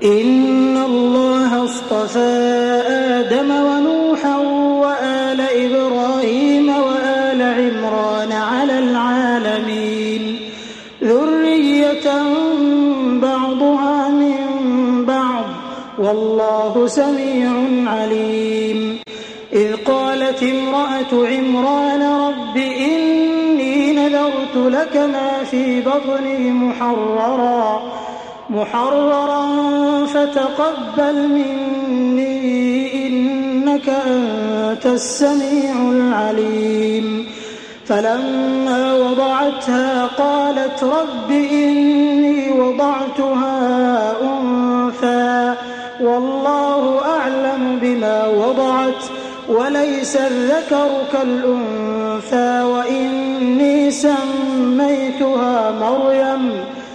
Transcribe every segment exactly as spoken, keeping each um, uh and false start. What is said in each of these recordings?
إن الله اصطفى آدم ونوحا وآل إبراهيم وآل عمران على العالمين ذرية بعضها من بعض والله سميع عليم. إذ قالت امرأة عمران رب إني نذرت لك ما في بطني محررا محررا فتقبل مني إنك أنت السميع العليم. فلما وضعتها قالت رب إني وضعتها أنثى والله أعلم بما وضعت وليس الذكر كالأنثى وإني سميتها مريم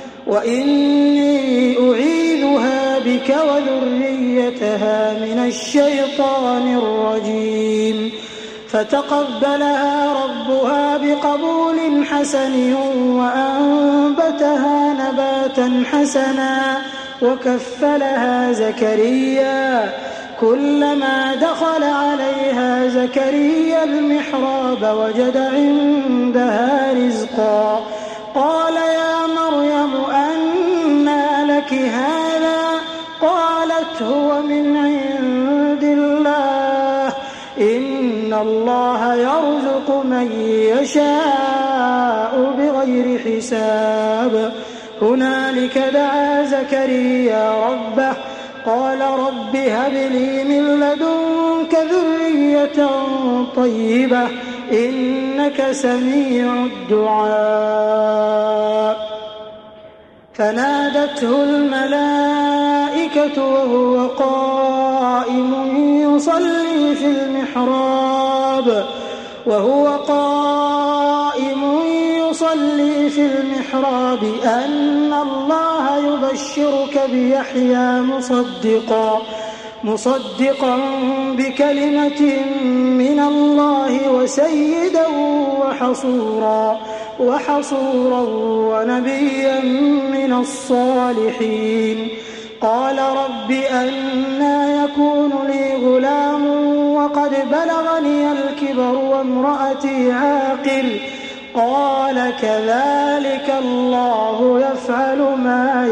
وإني أعيذها بك وذريتها من الشيطان الرجيم. فتقبلها ربها بقبول حسن وأنبتها نباتا حسنا وكفلها زكريا. كلما دخل عليها زكريا المحراب وجد عندها رزقا قال يا مريم أنى لك هذا قالت هو من عند الله إن الله يرزق من يشاء بغير حساب. هنالك دعا زكريا ربه قال رب هب لي من لدنك ذرية طيبة إنك سميع الدعاء. فنادته الملائكة وهو قائم يصلي في المحراب وهو قائم يصلي في المحراب أن الله يبشرك بيحيى مصدقا مصدقا بكلمة من الله وسيدا وحصورا وحصورا ونبيا من الصالحين. قال رب أنى يكون لي غلام وقد بلغني الكبر وامرأتي عاقر قال كذلك الله يفعل ما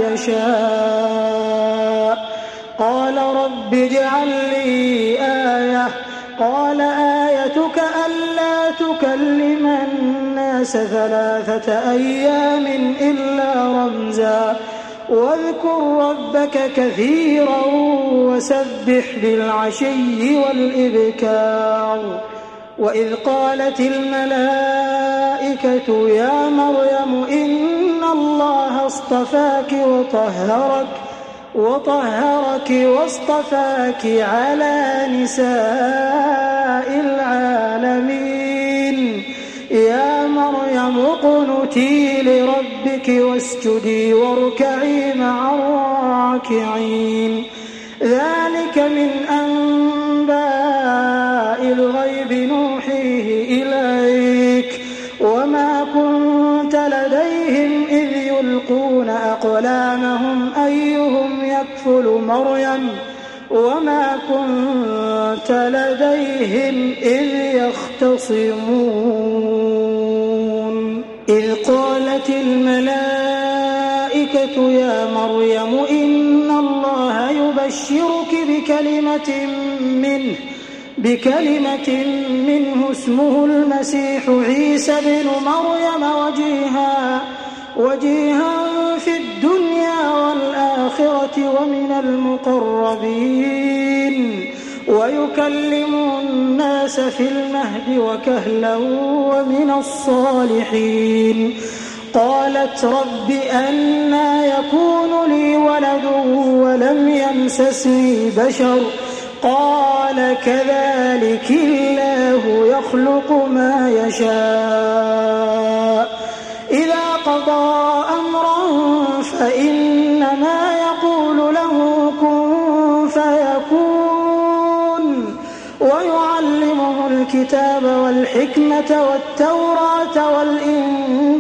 يشاء. قال رب اجعل لي آية قال آيتك ألا تكلم الناس ثلاثة أيام إلا رمزا واذكر ربك كثيرا وسبح بالعشي والإبكار. وإذ قالت الملائكة يا مريم إن الله اصطفاك وطهرك وطهرك واصطفاك على نساء العالمين يا مريم اقنتي لربك واسجدي واركعي مع الراكعين. ذلك من أنباء الغيب نوحيه إليك وما كنت لديهم إذ يلقون أقلامهم أيهم يكفل مريم وما كنت لديهم إذ يختصمون. إذ قالت الملائكة يا مريم إن الله يبشرك بكلمة منه بكلمة منه اسمه المسيح عيسى بن مريم وجيها وجيها في الدنيا والآخرة ومن المقربين ويكلم الناس في المهد وكهلا ومن الصالحين. قالت رب أنى يكون لي ولد ولم يمسسني بشر قال كذلك الله يخلق ما يشاء إذا قضى أمرا فإنما يقول له كن فيكون. ويعلمه الكتاب والحكمة والتوراة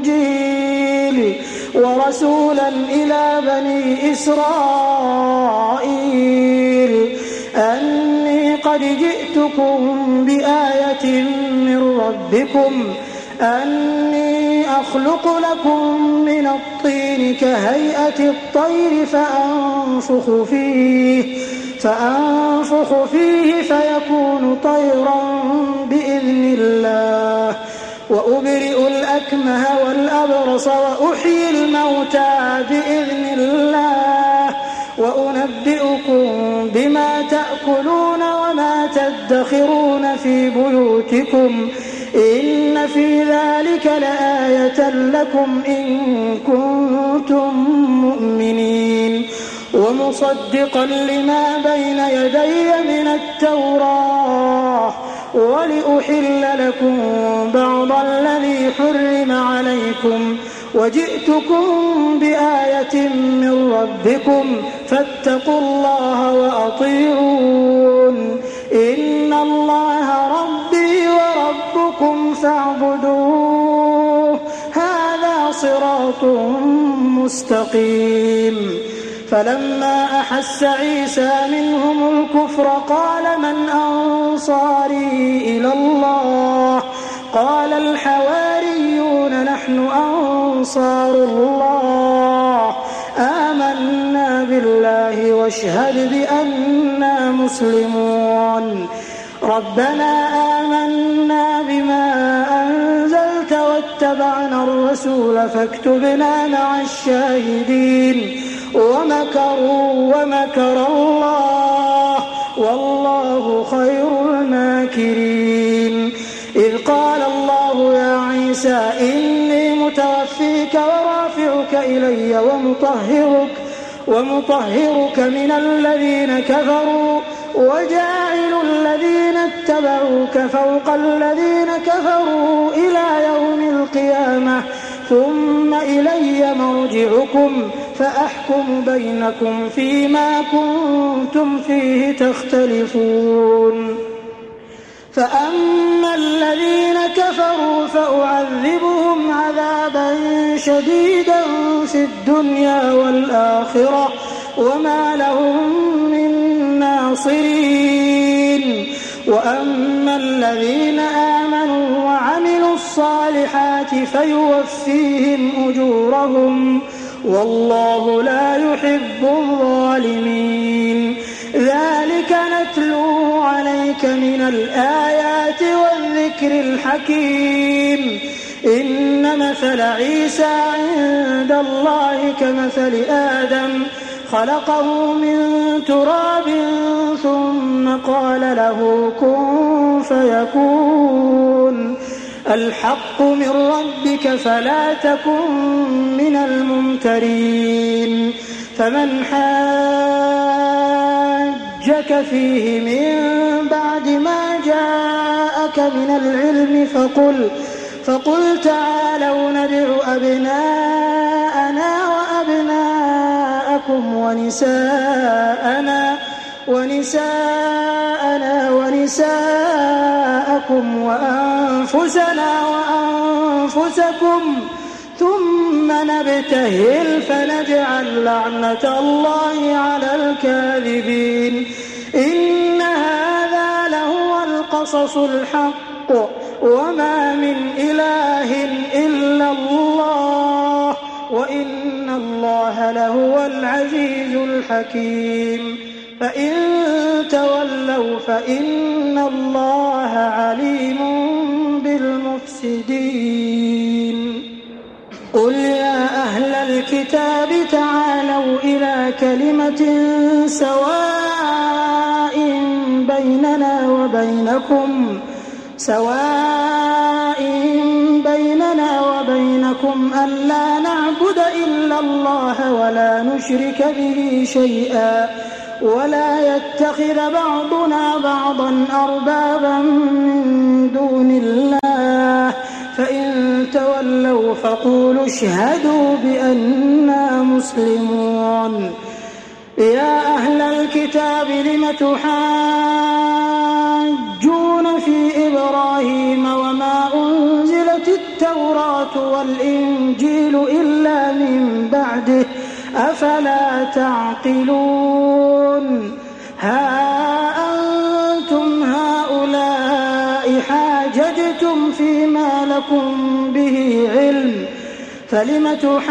والإنجيل ورسولا إلى بني إسرائيل قد جئتكم بآية من ربكم أني أخلق لكم من الطين كهيئة الطير فأنفخ فيه فأنفخ فيه فيكون طيرا بإذن الله وأبرئ الأكمه والأبرص وأحيي الموتى بإذن الله وأنبئكم بما تأكلون وما تدخرون في بيوتكم إن في ذلك لآية لكم إن كنتم مؤمنين ومصدقا لما بين يدي من التوراة ولأحل لكم بعض الذي حرم عليكم وجئتكم بآية من ربكم فاتقوا الله وأطيعون إن الله ربي وربكم فاعبدوه هذا صراط مستقيم فلما أحس عيسى منهم الكفر قال من أنصاري إلى الله قال الحواريون نحن أنصار الله آمنا بالله واشهد بأننا مسلمون ربنا آمنا بما أنزلت واتبعنا الرسول فاكتبنا مع الشاهدين ومكروا ومكر الله والله خير الماكرين إذ قال الله يا عيسى إني متوفيك ورافعك إلي ومطهرك ومطهرك من الذين كفروا وجاعل الذين اتبعوك فوق الذين كفروا إلى يوم القيامة ثم إلي مرجعكم فأحكم بينكم فيما كنتم فيه تختلفون فأما الذين كفروا فأعذبهم عذابا شديدا في الدنيا والآخرة وما لهم من ناصرين وأما الذين آمنوا وعملوا الصالحات فيوفيهم أجورهم والله لا يحب الظالمين ذلك نتلوه عليك من الآيات والذكر الحكيم إن مثل عيسى عند الله كمثل آدم خلقه من تراب ثم قال له كن فيكون الحق من ربك فلا تكن من الممترين فمن حاجك فيه من بعد ما جاءك من العلم فقل فقل تعالوا ندع أبناءنا وأبناءكم ونساءنا ونساءنا ونساءكم وأنفسنا وأنفسكم ثم نبتهل فنجعل لعنة الله على الكاذبين إن هذا لهو القصص الحق وما من إله إلا الله وإن الله لهو العزيز الحكيم فإن تولوا فإن الله عليم بالمفسدين قل يا أهل الكتاب تعالوا إلى كلمة سواء بيننا وبينكم سواء بيننا وبينكم ألا نعبد إلا الله ولا نشرك به شيئا ولا يتخذ بعضنا بعضا أربابا من دون الله فإن تولوا فقولوا اشهدوا بأننا مسلمون يا أهل الكتاب لم تحاجون في إبراهيم وما أنزلت التوراة والإنجيل إلا من بعده أفلا تعقلون ها أنتم لكم به علم فلم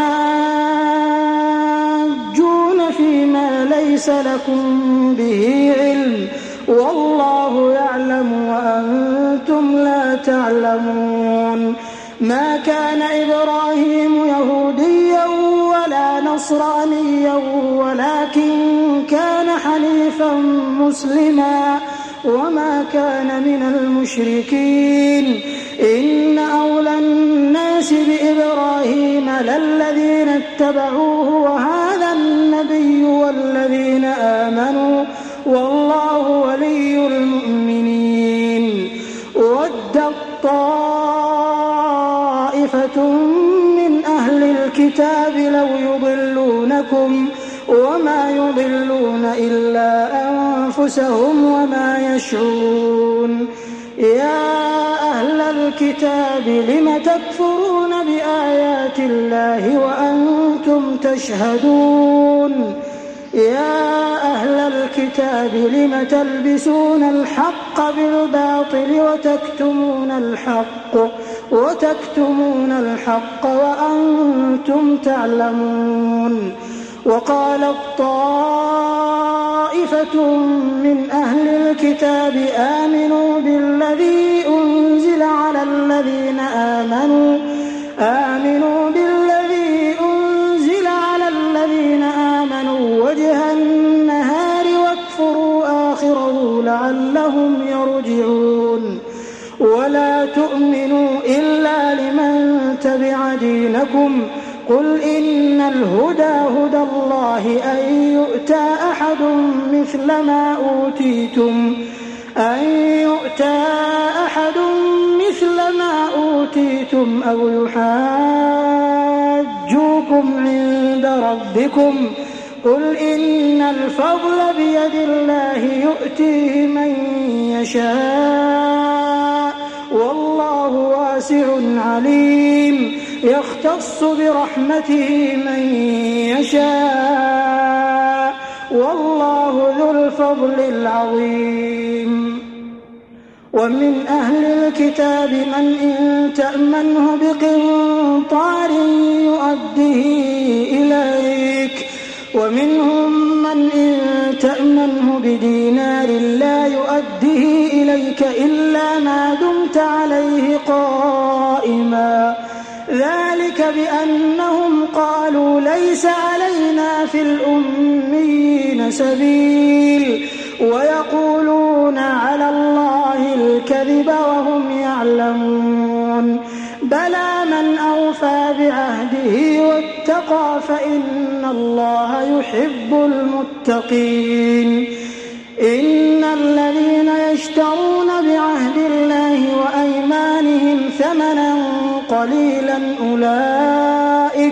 تحاجون فيما ليس لكم به علم والله يعلم وأنتم لا تعلمون ما كان إبراهيم يهوديا ولا نصرانيا ولكن كان حنيفا مسلما وما كان من المشركين إن أولى الناس بإبراهيم للذين اتبعوه وهذا النبي والذين آمنوا والله ولي المؤمنين ود طائفة من أهل الكتاب لو يضلونكم وما يضلون إلا أنفسهم وما يشعرون يا أهل الكتاب لم تكفرون بآيات الله وأنتم تشهدون يا أهل الكتاب لم تلبسون الحق بالباطل وتكتمون الحق وتكتمون الحق وأنتم تعلمون وقالت طائفة من أهل الكتاب آمنوا بالذي أنزل على الذين آمنوا آمنوا بالذي أنزل على الذين آمنوا وجه النهار واكفروا آخره لعلهم يرجعون ولا تؤمنوا إلا لمن تبع دينكم قل إن الهدى هدى الله أن يؤتى أحد مثل ما أوتيتم أن يؤتى أحد مثل ما أوتيتم أو يحاجوكم عند ربكم قل إن الفضل بيد الله يؤتيه من يشاء والله واسع عليم يختص برحمته من يشاء والله ذو الفضل العظيم ومن أهل الكتاب من إن تأمنه بقنطار يؤديه إليك ومنهم من إن تأمنه بدينار لا يؤديه إليك إلا ما دمت عليه قائما ذلك بأنهم قالوا ليس علينا في الأميين سبيل ويقولون على الله الكذب وهم يعلمون بلى من أوفى بعهده واتقى فإن الله يحب المتقين إن الذين يشترون بعهد الله وأيمانهم ثمنا قليلا أولئك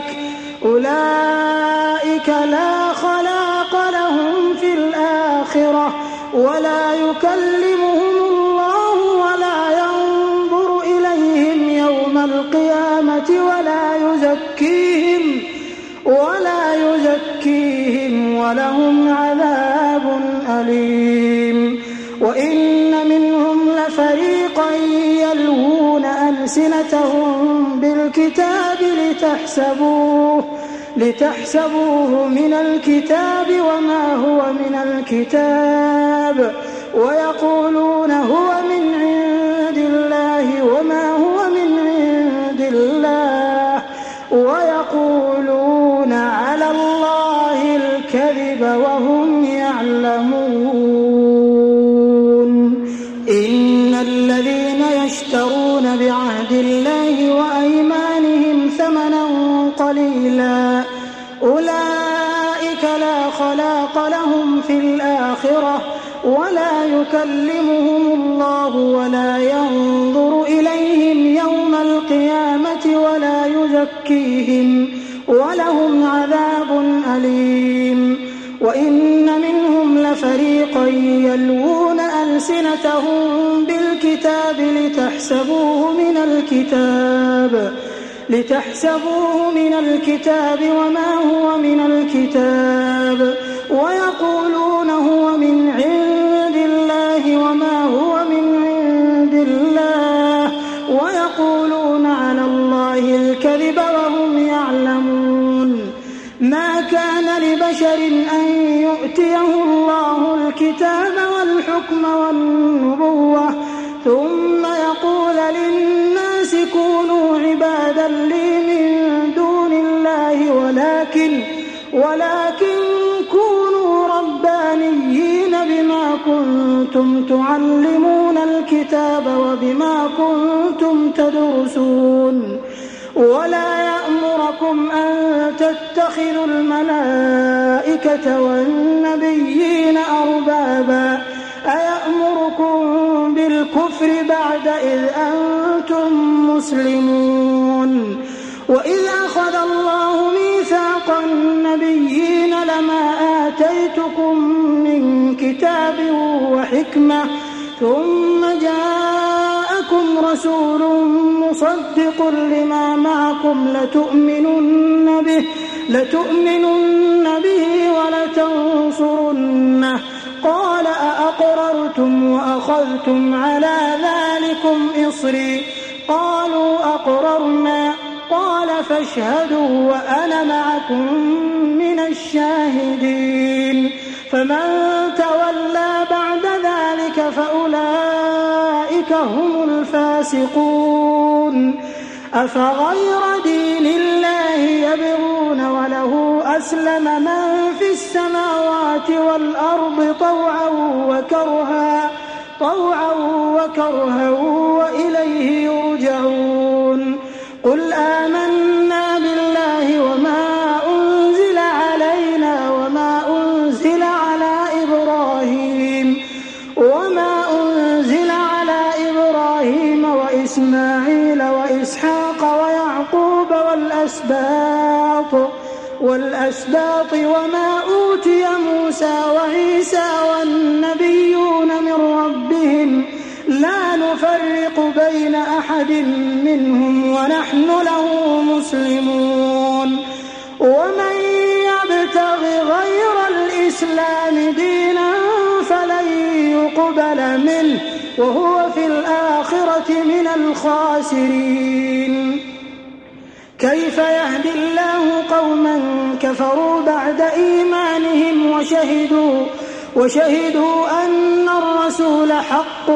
أولئك لا خلاق لهم في الآخرة ولا يكلمهم الله ولا ينظر إليهم يوم القيامة ولا يزكيهم ولا يزكيهم ولهم عذاب أليم وإن منهم لفريقا يلوون ألسنتهم بالكتاب لتحسبوه لتحسبوه من الكتاب وما هو من الكتاب ويقولون هو من عند الله وما هو من عند الله ويقولون على الله الكذب وهم يعلمون إن الذين يشترون بعهد الله وأيمانهم ثمنا قليلا أولئك لا خلاق لهم في الآخرة ولا يكلمهم الله ولا ينظر إليهم يوم القيامة ولا يزكيهم ولهم عذاب أليم وإن منهم لفريقا يلوون ألسنتهم بالكتاب لتحسبوه من الكتاب لتحسبوه من الكتاب وما هو من الكتاب ويقولون هو من عند الله وما هو من عند الله ويقولون يؤتيه الله الكتاب والحكم والنبوة ثم يقول للناس كونوا عبادا لي من دون الله ولكن, ولكن كونوا ربانيين بما كنتم تعلمون الكتاب وبما كنتم تدرسون ولا يأمركم أن تتخذوا الملائكة والنبيين أربابا أيأمركم بالكفر بعد إذ أنتم مسلمون وإذ أخذ الله ميثاق النبيين لما آتيتكم من كتاب وحكمة ثم جاءكم رسول مصدق لما معكم لتؤمنن به, لتؤمنن به ولتنصرنه قال أأقررتم وأخذتم على ذلكم إصري قالوا أقررنا قال فاشهدوا وأنا معكم من الشاهدين فمن تولى بعد ذلك فأولئك هم الفاسقون أفغير دين الله يبغون وله أسلم من في السماوات والأرض طوعا وكرها, طوعا وكرها وإليه يرجعون قل آمنا بالله وما أنزل علينا وما أنزل على إبراهيم وما أنزل على إبراهيم وإسماعيل وإسحاق ويعقوب والأسباط والأسباط وما أوتي موسى وعيسى والنبيون من ربهم لا نفرق بين أحد منهم ونحن له مسلمون ومن يبتغ غير الإسلام دينا فلن يقبل منه وهو في الآخرة من الخاسرين كيف يهدي الله قوما كفروا بعد إيمانهم وشهدوا وشهدوا أن الرسول حق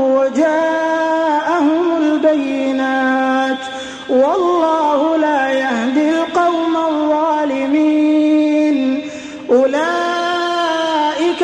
وجاءهم البينات والله لا يهدي القوم الظالمين أولئك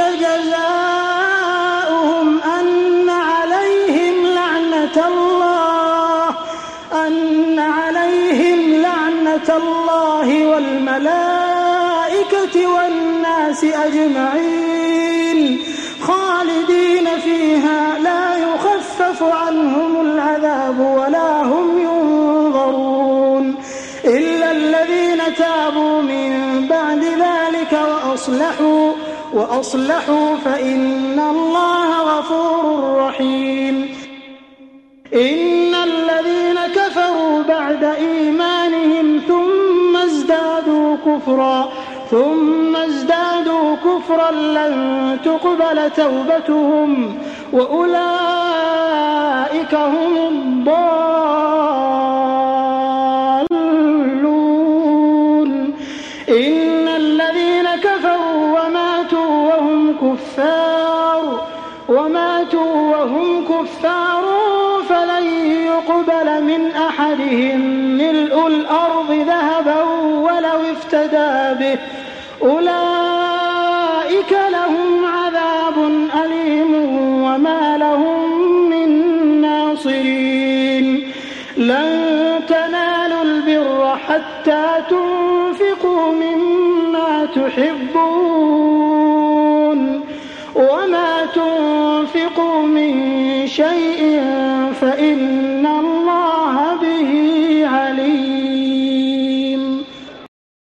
جزاؤهم أن عليهم لعنة الله أن عليهم لعنة الله والملائكة والناس أجمعين خالدين فيها لا يخفف عنهم العذاب ولا هم ينظرون إلا الذين تابوا من بعد ذلك وأصلحوا, وأصلحوا فإن الله غفور رحيم إن الذين كفروا بعد إيمانهم ثم ازدادوا كفرا ثم ازدادوا كفرا لن تقبل توبتهم وأولئك هم الضالون إن الذين كفروا وماتوا وهم كفار وماتوا وهم كفار فلن يقبل من أحدهم ملء الأرض ذهبا ولو افتدى به أولئك لهم عذاب أليم وما لهم من ناصرين لن تنالوا البر حتى تنفقوا مما تحبون وما تنفقوا من شيء فإن